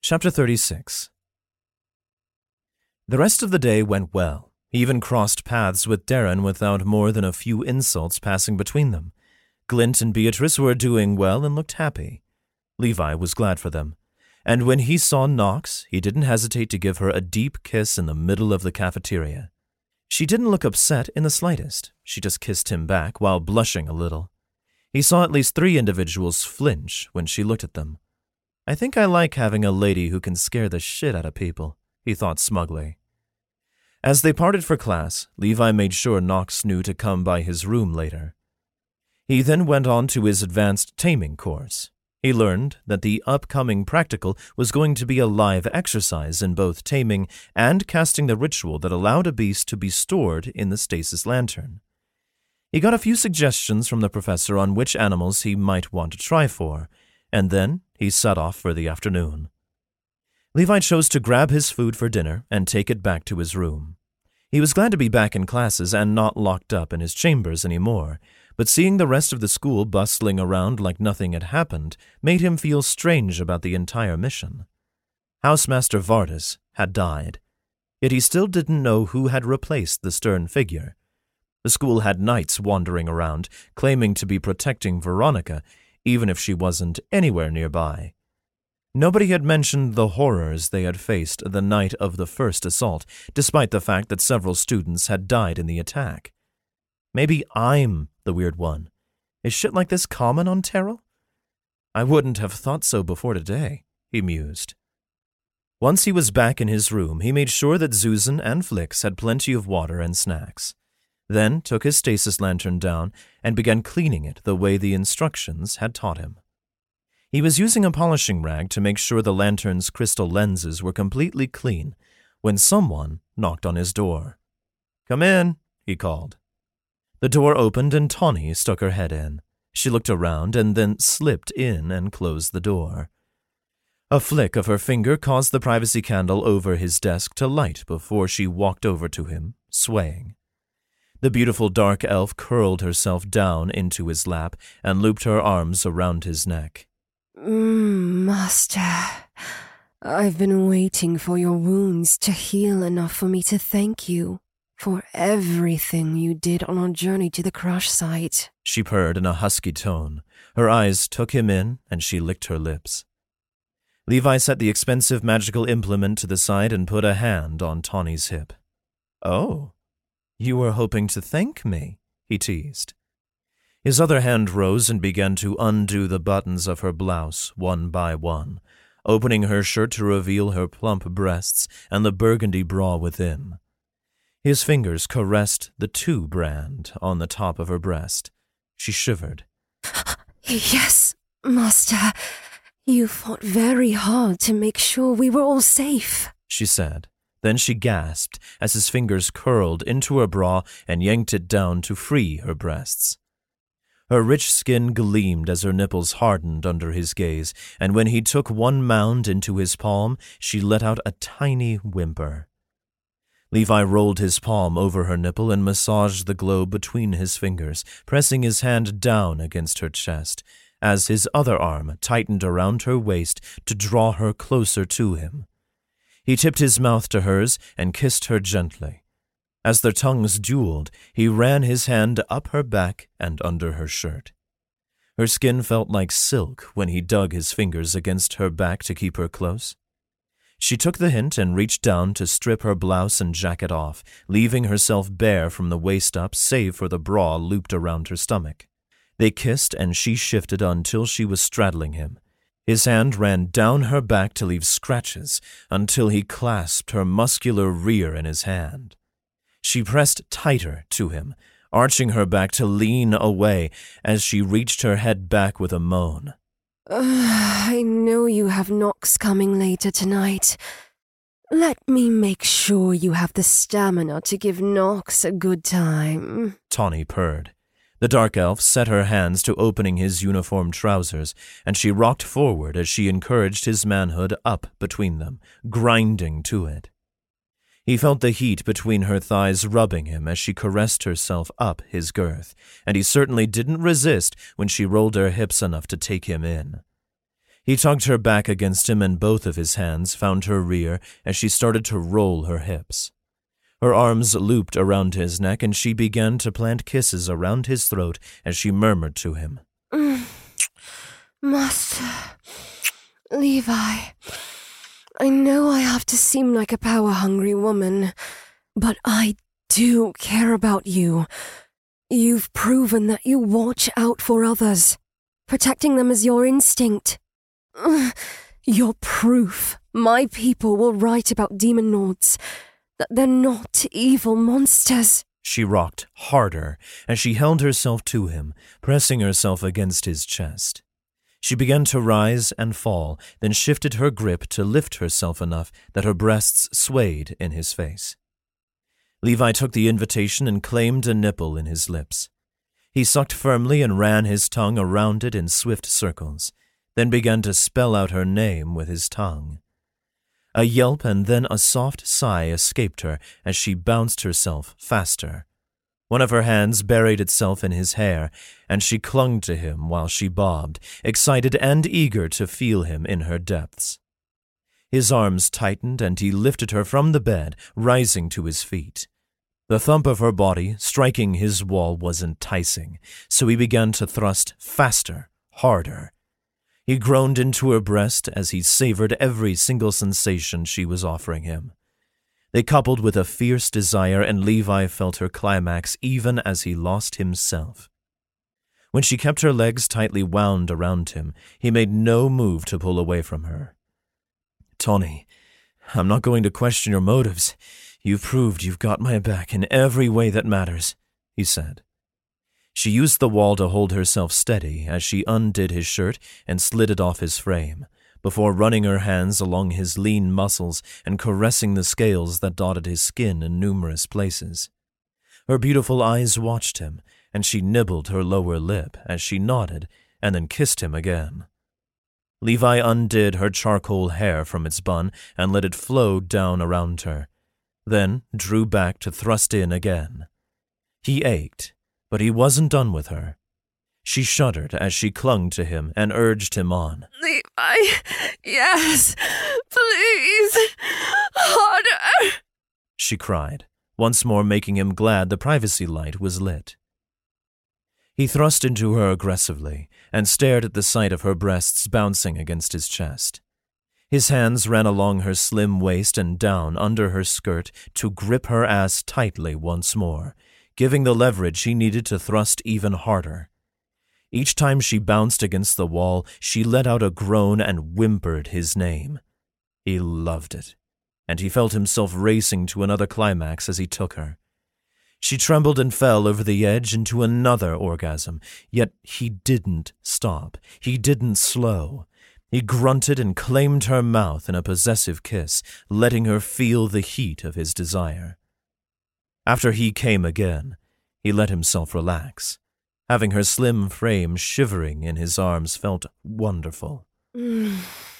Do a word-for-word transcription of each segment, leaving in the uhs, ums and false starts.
Chapter thirty-six. The rest of the day went well. He even crossed paths with Darren without more than a few insults passing between them. Glint and Beatrice were doing well and looked happy. Levi was glad for them. And when he saw Knox, he didn't hesitate to give her a deep kiss in the middle of the cafeteria. She didn't look upset in the slightest. She just kissed him back while blushing a little. He saw at least three individuals flinch when she looked at them. I think I like having a lady who can scare the shit out of people, he thought smugly. As they parted for class, Levi made sure Knox knew to come by his room later. He then went on to his advanced taming course. He learned that the upcoming practical was going to be a live exercise in both taming and casting the ritual that allowed a beast to be stored in the stasis lantern. He got a few suggestions from the professor on which animals he might want to try for, and then he set off for the afternoon. Levi chose to grab his food for dinner and take it back to his room. He was glad to be back in classes and not locked up in his chambers anymore, but seeing the rest of the school bustling around like nothing had happened made him feel strange about the entire mission. Housemaster Vardis had died, yet he still didn't know who had replaced the stern figure. The school had knights wandering around, claiming to be protecting Veronica, even if she wasn't anywhere nearby. Nobody had mentioned the horrors they had faced the night of the first assault, despite the fact that several students had died in the attack. Maybe I'm the weird one. Is shit like this common on Terrell? I wouldn't have thought so before today, he mused. Once he was back in his room, he made sure that Susan and Flix had plenty of water and snacks, then took his stasis lantern down and began cleaning it the way the instructions had taught him. He was using a polishing rag to make sure the lantern's crystal lenses were completely clean when someone knocked on his door. "Come in," he called. The door opened and Tawny stuck her head in. She looked around and then slipped in and closed the door. A flick of her finger caused the privacy candle over his desk to light before she walked over to him, swaying. The beautiful dark elf curled herself down into his lap and looped her arms around his neck. Mm, Master, I've been waiting for your wounds to heal enough for me to thank you for everything you did on our journey to the crash site, she purred in a husky tone. Her eyes took him in, and she licked her lips. Levi set the expensive magical implement to the side and put a hand on Tawny's hip. "Oh, you were hoping to thank me," he teased. His other hand rose and began to undo the buttons of her blouse one by one, opening her shirt to reveal her plump breasts and the burgundy bra within. His fingers caressed the two brand on the top of her breast. She shivered. "Yes, Master. You fought very hard to make sure we were all safe," she said. Then she gasped as his fingers curled into her bra and yanked it down to free her breasts. Her rich skin gleamed as her nipples hardened under his gaze, and when he took one mound into his palm, she let out a tiny whimper. Levi rolled his palm over her nipple and massaged the globe between his fingers, pressing his hand down against her chest, as his other arm tightened around her waist to draw her closer to him. He tipped his mouth to hers and kissed her gently. As their tongues dueled, he ran his hand up her back and under her shirt. Her skin felt like silk when he dug his fingers against her back to keep her close. She took the hint and reached down to strip her blouse and jacket off, leaving herself bare from the waist up save for the bra looped around her stomach. They kissed and she shifted until she was straddling him. His hand ran down her back to leave scratches until he clasped her muscular rear in his hand. She pressed tighter to him, arching her back to lean away as she reached her head back with a moan. Uh, I know you have Knox coming later tonight. Let me make sure you have the stamina to give Knox a good time, Tawny purred. The dark elf set her hands to opening his uniform trousers, and she rocked forward as she encouraged his manhood up between them, grinding to it. He felt the heat between her thighs rubbing him as she caressed herself up his girth, and he certainly didn't resist when she rolled her hips enough to take him in. He tugged her back against him, and both of his hands found her rear as she started to roll her hips. Her arms looped around his neck, and she began to plant kisses around his throat as she murmured to him, mm, Master, Levi, I know I have to seem like a power-hungry woman, but I do care about you. You've proven that you watch out for others. Protecting them is your instinct. You're proof my people will write about demon lords, that they're not evil monsters. She rocked harder as she held herself to him, pressing herself against his chest. She began to rise and fall, then shifted her grip to lift herself enough that her breasts swayed in his face. Levi took the invitation and claimed a nipple in his lips. He sucked firmly and ran his tongue around it in swift circles, then began to spell out her name with his tongue. A yelp and then a soft sigh escaped her as she bounced herself faster. One of her hands buried itself in his hair, and she clung to him while she bobbed, excited and eager to feel him in her depths. His arms tightened, and he lifted her from the bed, rising to his feet. The thump of her body striking his wall was enticing, so he began to thrust faster, harder. He groaned into her breast as he savored every single sensation she was offering him. They coupled with a fierce desire, and Levi felt her climax even as he lost himself. When she kept her legs tightly wound around him, he made no move to pull away from her. "Tawny, I'm not going to question your motives. You've proved you've got my back in every way that matters," he said. She used the wall to hold herself steady as she undid his shirt and slid it off his frame, before running her hands along his lean muscles and caressing the scales that dotted his skin in numerous places. Her beautiful eyes watched him, and she nibbled her lower lip as she nodded and then kissed him again. Levi undid her charcoal hair from its bun and let it flow down around her, then drew back to thrust in again. He ached, but he wasn't done with her. She shuddered as she clung to him and urged him on. "Levi, yes, please, harder," she cried, once more making him glad the privacy light was lit. He thrust into her aggressively and stared at the sight of her breasts bouncing against his chest. His hands ran along her slim waist and down under her skirt to grip her ass tightly once more, giving the leverage he needed to thrust even harder. Each time she bounced against the wall, she let out a groan and whimpered his name. He loved it, and he felt himself racing to another climax as he took her. She trembled and fell over the edge into another orgasm, yet he didn't stop. He didn't slow. He grunted and claimed her mouth in a possessive kiss, letting her feel the heat of his desire. After he came again, he let himself relax. Having her slim frame shivering in his arms felt wonderful. Mm.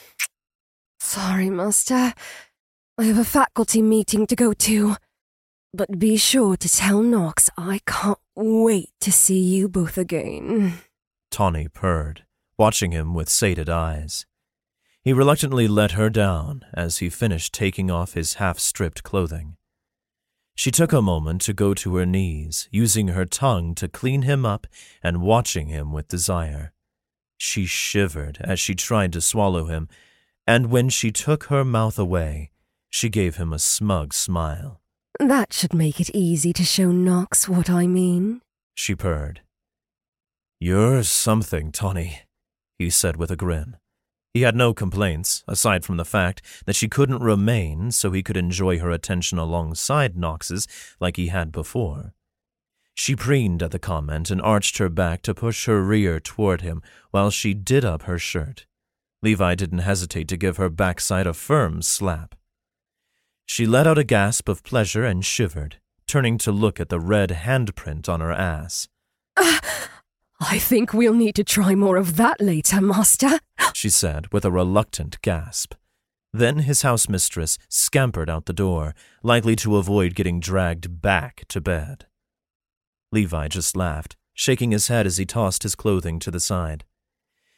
Sorry, Master. I have a faculty meeting to go to. But be sure to tell Nox I can't wait to see you both again. Tawny purred, watching him with sated eyes. He reluctantly let her down as he finished taking off his half-stripped clothing. She took a moment to go to her knees, using her tongue to clean him up and watching him with desire. She shivered as she tried to swallow him, and when she took her mouth away, she gave him a smug smile. That should make it easy to show Nox what I mean, she purred. You're something, Tawny, he said with a grin. He had no complaints, aside from the fact that she couldn't remain so he could enjoy her attention alongside Nox's like he had before. She preened at the comment and arched her back to push her rear toward him while she did up her shirt. Levi didn't hesitate to give her backside a firm slap. She let out a gasp of pleasure and shivered, turning to look at the red handprint on her ass. Uh, I think we'll need to try more of that later, Master, she said with a reluctant gasp. Then his housemistress scampered out the door, likely to avoid getting dragged back to bed. Levi just laughed, shaking his head as he tossed his clothing to the side.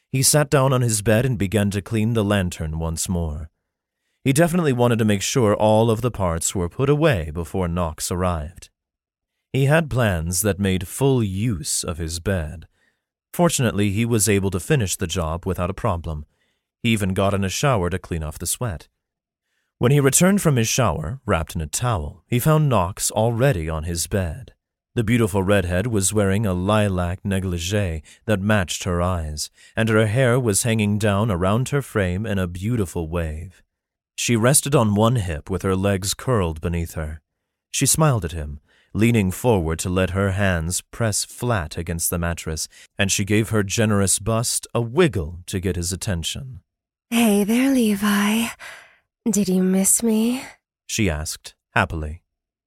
He sat down on his bed and began to clean the lantern once more. He definitely wanted to make sure all of the parts were put away before Knox arrived. He had plans that made full use of his bed. Fortunately, he was able to finish the job without a problem. He even got in a shower to clean off the sweat. When he returned from his shower, wrapped in a towel, he found Knox already on his bed. The beautiful redhead was wearing a lilac negligee that matched her eyes, and her hair was hanging down around her frame in a beautiful wave. She rested on one hip with her legs curled beneath her. She smiled at him, leaning forward to let her hands press flat against the mattress, and she gave her generous bust a wiggle to get his attention. Hey there, Levi. Did you miss me? She asked, happily.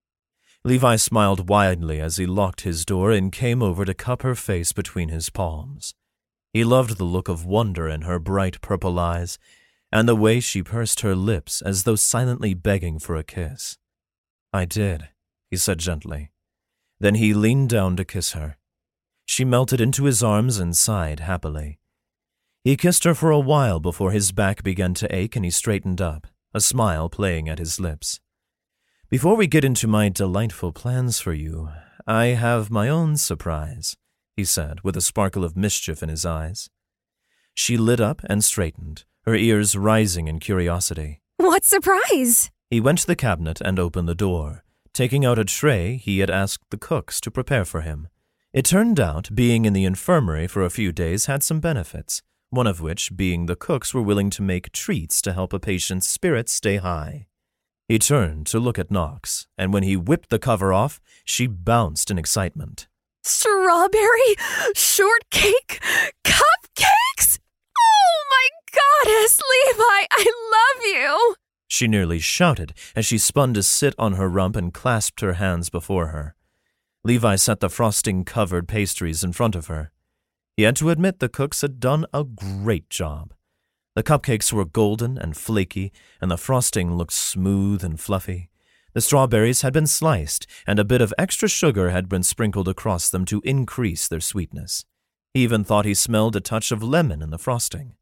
Levi smiled widely as he locked his door and came over to cup her face between his palms. He loved the look of wonder in her bright purple eyes, and the way she pursed her lips as though silently begging for a kiss. I did, he said gently. Then he leaned down to kiss her. She melted into his arms and sighed happily. He kissed her for a while before his back began to ache and he straightened up, a smile playing at his lips. Before we get into my delightful plans for you, I have my own surprise, he said with a sparkle of mischief in his eyes. She lit up and straightened, her ears rising in curiosity. What surprise? He went to the cabinet and opened the door, taking out a tray he had asked the cooks to prepare for him. It turned out being in the infirmary for a few days had some benefits, one of which being the cooks were willing to make treats to help a patient's spirits stay high. He turned to look at Knox, and when he whipped the cover off, she bounced in excitement. Strawberry shortcake cupcakes? Oh my goddess, Levi, I love you! She nearly shouted as she spun to sit on her rump and clasped her hands before her. Levi set the frosting-covered pastries in front of her. He had to admit the cooks had done a great job. The cupcakes were golden and flaky, and the frosting looked smooth and fluffy. The strawberries had been sliced, and a bit of extra sugar had been sprinkled across them to increase their sweetness. He even thought he smelled a touch of lemon in the frosting.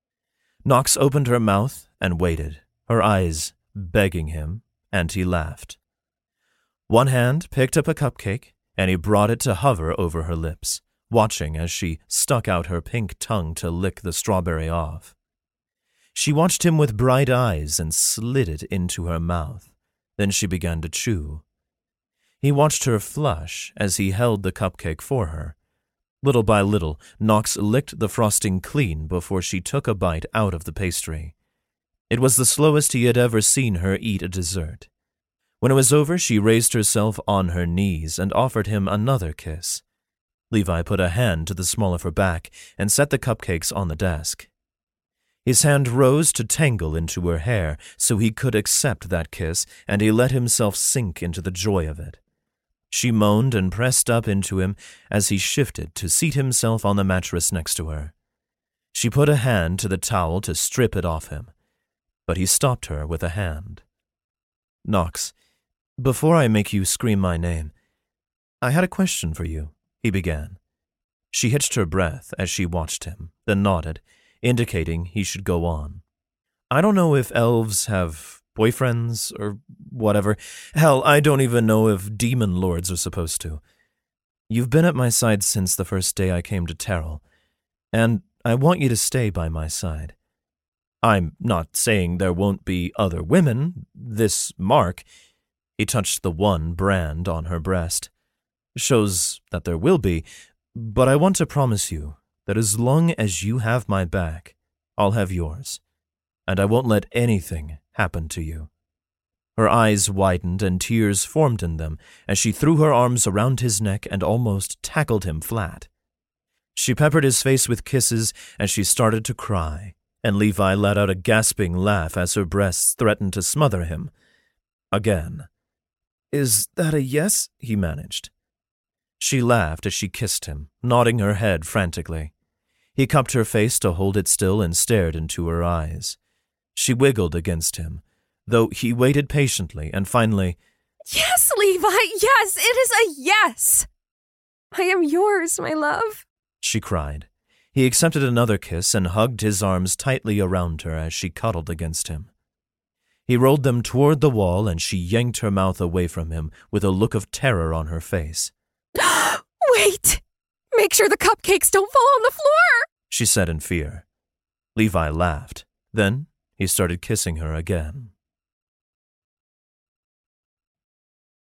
Knox opened her mouth and waited, her eyes begging him, and he laughed. One hand picked up a cupcake, and he brought it to hover over her lips, watching as she stuck out her pink tongue to lick the strawberry off. She watched him with bright eyes and slid it into her mouth. Then she began to chew. He watched her flush as he held the cupcake for her. Little by little, Knox licked the frosting clean before she took a bite out of the pastry. It was the slowest he had ever seen her eat a dessert. When it was over, she raised herself on her knees and offered him another kiss. Levi put a hand to the small of her back and set the cupcakes on the desk. His hand rose to tangle into her hair so he could accept that kiss, and he let himself sink into the joy of it. She moaned and pressed up into him as he shifted to seat himself on the mattress next to her. She put a hand to the towel to strip it off him, but he stopped her with a hand. Knox, before I make you scream my name, I had a question for you, he began. She hitched her breath as she watched him, then nodded, indicating he should go on. I don't know if elves have boyfriends or whatever. Hell, I don't even know if demon lords are supposed to. You've been at my side since the first day I came to Terrell, and I want you to stay by my side. I'm not saying there won't be other women. This mark, he touched the one brand on her breast, shows that there will be, but I want to promise you that as long as you have my back, I'll have yours, and I won't let anything happen to you. Her eyes widened and tears formed in them as she threw her arms around his neck and almost tackled him flat. She peppered his face with kisses as she started to cry, and Levi let out a gasping laugh as her breasts threatened to smother him. Again. Is that a yes? He managed. She laughed as she kissed him, nodding her head frantically. He cupped her face to hold it still and stared into her eyes. She wiggled against him, though he waited patiently, and finally, Yes, Levi, yes, it is a yes! I am yours, my love, she cried. He accepted another kiss and hugged his arms tightly around her as she cuddled against him. He rolled them toward the wall, and she yanked her mouth away from him with a look of terror on her face. Wait! Make sure the cupcakes don't fall on the floor, she said in fear. Levi laughed. Then he started kissing her again.